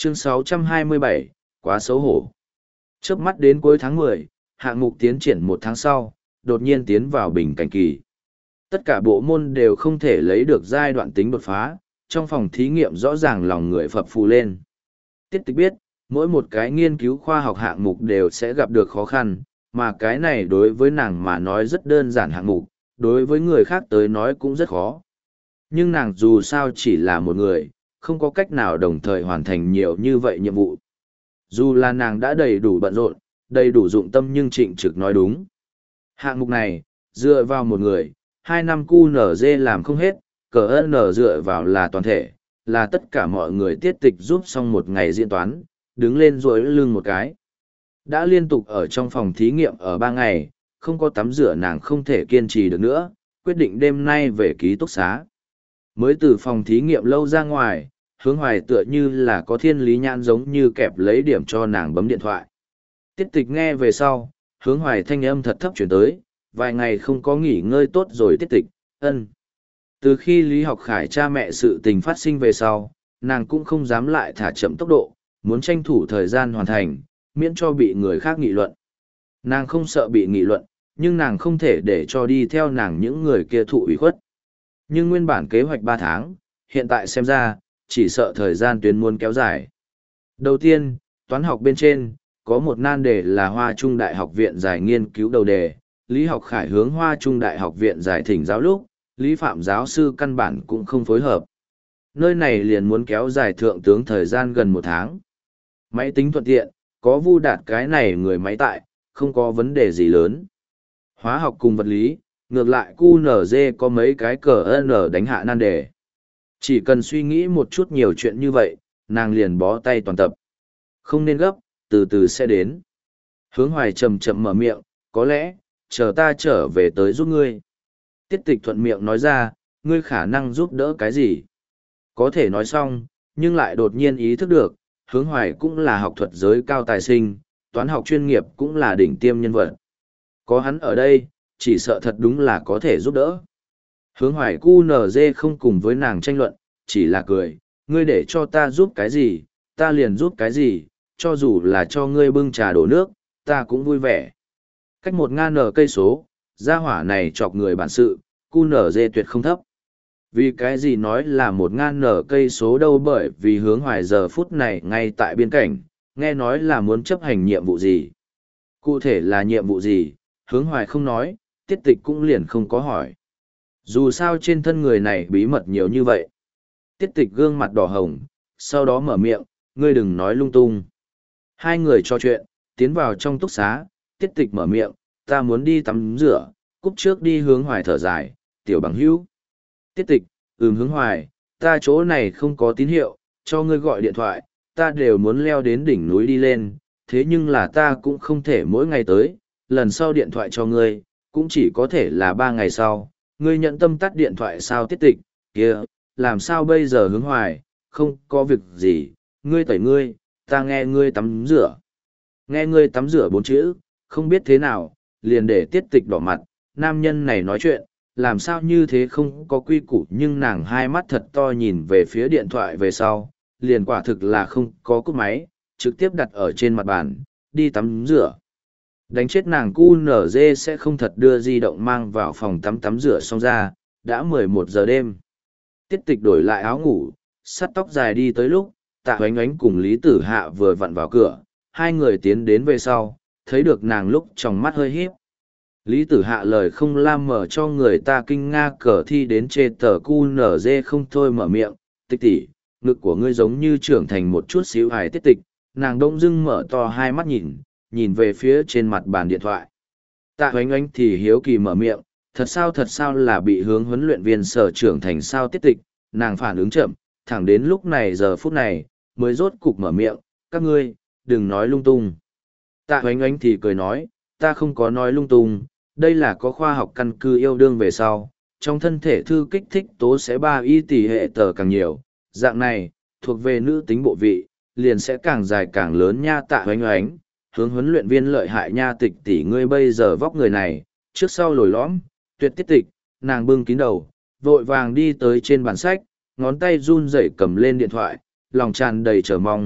Chương 627, quá xấu hổ. Chớp mắt đến cuối tháng 10, hạng mục tiến triển một tháng sau, đột nhiên tiến vào bình cảnh kỳ. Tất cả bộ môn đều không thể lấy được giai đoạn tính đột phá, trong phòng thí nghiệm rõ ràng lòng người phập phù lên. Tiết Tịch biết, mỗi một cái nghiên cứu khoa học hạng mục đều sẽ gặp được khó khăn, mà cái này đối với nàng mà nói rất đơn giản hạng mục, đối với người khác tới nói cũng rất khó. Nhưng nàng dù sao chỉ là một người, không có cách nào đồng thời hoàn thành nhiều như vậy nhiệm vụ. Dù là nàng đã đầy đủ bận rộn, đầy đủ dụng tâm nhưng Trịnh Trực nói đúng. Hạng mục này, dựa vào một người, 2 năm QNZ làm không hết, CN dựa vào là toàn thể, là tất cả mọi người Tiết Tịch giúp xong một ngày diễn toán, đứng lên duỗi lưng một cái. Đã liên tục ở trong phòng thí nghiệm ở 3 ngày, không có tắm rửa nàng không thể kiên trì được nữa, quyết định đêm nay về ký túc xá. Mới từ phòng thí nghiệm lâu ra ngoài, Hướng Hoài tựa như là có thiên lý nhãn giống như kẹp lấy điểm cho nàng bấm điện thoại. Tiết Tịch nghe về sau, Hướng Hoài thanh âm thật thấp chuyển tới, vài ngày không có nghỉ ngơi tốt rồi Tiết Tịch, ân. Từ khi Lý Học Khải cha mẹ sự tình phát sinh về sau, nàng cũng không dám lại thả chậm tốc độ, muốn tranh thủ thời gian hoàn thành, miễn cho bị người khác nghị luận. Nàng không sợ bị nghị luận, nhưng nàng không thể để cho đi theo nàng những người kia thụ ủy khuất. Nhưng nguyên bản kế hoạch 3 tháng, hiện tại xem ra, chỉ sợ thời gian tuyến muốn kéo dài. Đầu tiên, toán học bên trên, có một nan đề là Hoa Trung Đại học viện giải nghiên cứu đầu đề, Lý Học Khải hướng Hoa Trung Đại học viện giải thỉnh giáo lúc, Lý Phạm giáo sư căn bản cũng không phối hợp. Nơi này liền muốn kéo dài thượng tướng thời gian gần 1 tháng. Máy tính thuận tiện, có Vu Đạt cái này người máy tại, không có vấn đề gì lớn. Hóa học cùng vật lý, ngược lại QNZ có mấy cái cờ N đánh hạ nan đề. Chỉ cần suy nghĩ một chút nhiều chuyện như vậy, nàng liền bó tay toàn tập. Không nên gấp, từ từ sẽ đến. Hướng Hoài chậm chậm mở miệng, có lẽ, chờ ta trở về tới giúp ngươi. Tiết Tịch thuận miệng nói ra, ngươi khả năng giúp đỡ cái gì? Có thể nói xong, nhưng lại đột nhiên ý thức được, Hướng Hoài cũng là học thuật giới cao tài sinh, toán học chuyên nghiệp cũng là đỉnh tiêm nhân vật. Có hắn ở đây, chỉ sợ thật đúng là có thể giúp đỡ. Hướng Hoài QNZ không cùng với nàng tranh luận, chỉ là cười, ngươi để cho ta giúp cái gì, ta liền giúp cái gì, cho dù là cho ngươi bưng trà đổ nước, ta cũng vui vẻ. Cách 1000 cây số, gia hỏa này chọc người bản sự, QNZ tuyệt không thấp. Vì cái gì nói là 1000 cây số đâu, bởi vì Hướng Hoài giờ phút này ngay tại biên cảnh, nghe nói là muốn chấp hành nhiệm vụ gì. Cụ thể là nhiệm vụ gì, Hướng Hoài không nói, Tiết Tịch cũng liền không có hỏi. Dù sao trên thân người này bí mật nhiều như vậy. Tiết Tịch gương mặt đỏ hồng, sau đó mở miệng, ngươi đừng nói lung tung. Hai người trò chuyện, tiến vào trong túc xá, Tiết Tịch mở miệng, ta muốn đi tắm rửa, cúp trước đi. Hướng Hoài thở dài, tiểu bằng hữu. Tiết Tịch, Hướng Hoài, ta chỗ này không có tín hiệu, cho ngươi gọi điện thoại, ta đều muốn leo đến đỉnh núi đi lên, thế nhưng là ta cũng không thể mỗi ngày tới, lần sau điện thoại cho ngươi, cũng chỉ có thể là 3 ngày sau, ngươi nhận tâm tắt điện thoại sao? Tiết Tịch, kia, làm sao bây giờ? Hướng Hoài, không có việc gì, ngươi tẩy ngươi, ta nghe ngươi tắm rửa. Nghe ngươi tắm rửa 4 chữ, không biết thế nào, liền để Tiết Tịch đỏ mặt, nam nhân này nói chuyện, làm sao như thế không có quy củ, nhưng nàng hai mắt thật to nhìn về phía điện thoại về sau, liền quả thực là không có cúp máy, trực tiếp đặt ở trên mặt bàn, đi tắm rửa. Đánh chết nàng QNZ sẽ không thật đưa di động mang vào phòng tắm rửa xong ra, đã 11 giờ đêm. Tiết Tịch đổi lại áo ngủ, sắt tóc dài đi tới lúc, Tạ Oánh Oánh cùng Lý Tử Hạ vừa vặn vào cửa, hai người tiến đến về sau, thấy được nàng lúc trong mắt hơi híp. Lý Tử Hạ lời không lam mở cho người ta kinh nga cờ thi đến chê tờ QNZ không thôi mở miệng, Tịch tỷ, ngực của ngươi giống như trưởng thành một chút xíu. Hài Tiết Tịch, nàng đông dưng mở to hai mắt nhìn về phía trên mặt bàn điện thoại. Tạ Oánh Oánh thì hiếu kỳ mở miệng, thật sao là bị Hướng huấn luyện viên Sở trưởng thành sao? Tiết Tịch, nàng phản ứng chậm, thẳng đến lúc này giờ phút này, mới rốt cục mở miệng, các ngươi, đừng nói lung tung. Tạ Oánh Oánh thì cười nói, ta không có nói lung tung, đây là có khoa học căn cứ, yêu đương về sau, trong thân thể thư kích thích tố sẽ 3 tỷ hệ tờ càng nhiều, dạng này, thuộc về nữ tính bộ vị, liền sẽ càng dài càng lớn nha. Tạ Oánh Oánh, Hướng huấn luyện viên lợi hại nha. Tịch tỷ, ngươi bây giờ vóc người này, trước sau lồi lõm, tuyệt. Tiết Tịch, nàng bưng kín đầu, vội vàng đi tới trên bàn sách, ngón tay run rẩy cầm lên điện thoại, lòng tràn đầy chờ mong,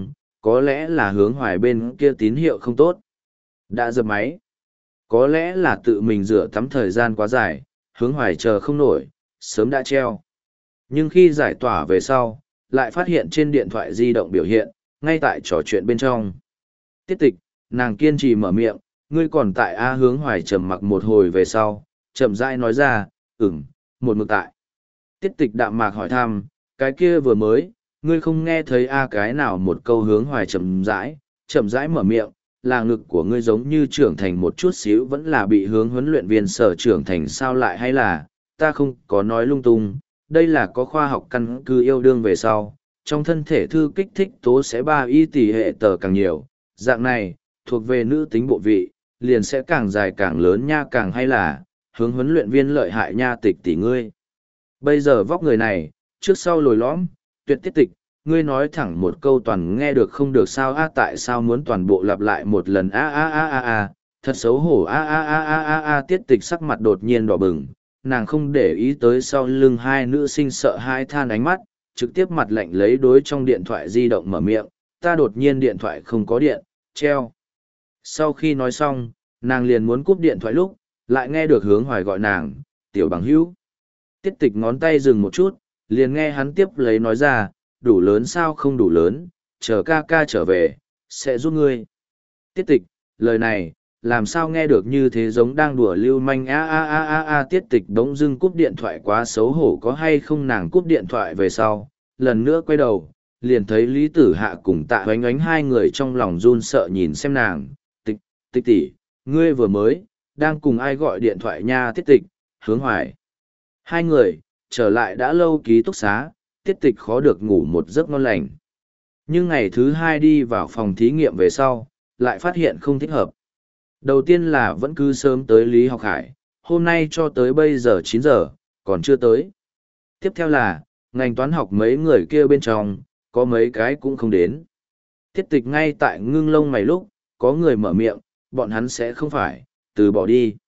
có lẽ là hướng hoài bên kia tín hiệu không tốt. Đã dập máy. Có lẽ là tự mình rửa tắm thời gian quá dài, hướng hoài chờ không nổi, sớm đã treo. Nhưng khi giải tỏa về sau, lại phát hiện trên điện thoại di động biểu hiện, ngay tại trò chuyện bên trong. Tiết tịch, nàng kiên trì mở miệng, ngươi còn tại A hướng hoài trầm mặc một hồi về sau, chậm rãi nói ra, một mực tại. Tiết tịch đạm mạc hỏi thăm, cái kia vừa mới, ngươi không nghe thấy A cái nào một câu hướng hoài chậm rãi mở miệng, là ngực của ngươi giống như trưởng thành một chút xíu vẫn là bị hướng huấn luyện viên sở trưởng thành sao lại hay là, ta không có nói lung tung, đây là có khoa học căn cứ yêu đương về sau, trong thân thể thư kích thích tố sẽ ba y tỷ hệ tờ càng nhiều, dạng này, thuộc về nữ tính bộ vị, liền sẽ càng dài càng lớn nha càng hay là, hướng huấn luyện viên lợi hại nha tịch tỷ ngươi. Bây giờ vóc người này, trước sau lồi lõm, tuyệt tiết tịch, ngươi nói thẳng một câu toàn nghe được không được sao a tại sao muốn toàn bộ lặp lại một lần a thật xấu hổ a tiết tịch sắc mặt đột nhiên đỏ bừng, nàng không để ý tới sau lưng hai nữ sinh sợ hai than ánh mắt, trực tiếp mặt lạnh lấy đối trong điện thoại di động mở miệng, ta đột nhiên điện thoại không có điện, treo. Sau khi nói xong, nàng liền muốn cúp điện thoại lúc, lại nghe được hướng hoài gọi nàng, tiểu bằng hữu. Tiết tịch ngón tay dừng một chút, liền nghe hắn tiếp lấy nói ra, đủ lớn sao không đủ lớn, chờ ca ca trở về, sẽ giúp ngươi. Tiết tịch, lời này, làm sao nghe được như thế giống đang đùa lưu manh tiết tịch đống dưng cúp điện thoại quá xấu hổ có hay không nàng cúp điện thoại về sau, lần nữa quay đầu, liền thấy Lý Tử Hạ cùng Tạ Oánh Oánh hai người trong lòng run sợ nhìn xem nàng, tịch tỷ, ngươi vừa mới, đang cùng ai gọi điện thoại nha tiết tịch, hướng hoài. Hai người, trở lại đã lâu ký túc xá, tiết tịch khó được ngủ một giấc ngon lành. Nhưng ngày thứ hai đi vào phòng thí nghiệm về sau, lại phát hiện không thích hợp. Đầu tiên là vẫn cứ sớm tới Lý Học Hải, hôm nay cho tới bây giờ 9 giờ, còn chưa tới. Tiếp theo là, ngành toán học mấy người kia bên trong, có mấy cái cũng không đến. Tiết tịch ngay tại ngưng lông mày lúc, có người mở miệng, bọn hắn sẽ không phải, từ bỏ đi.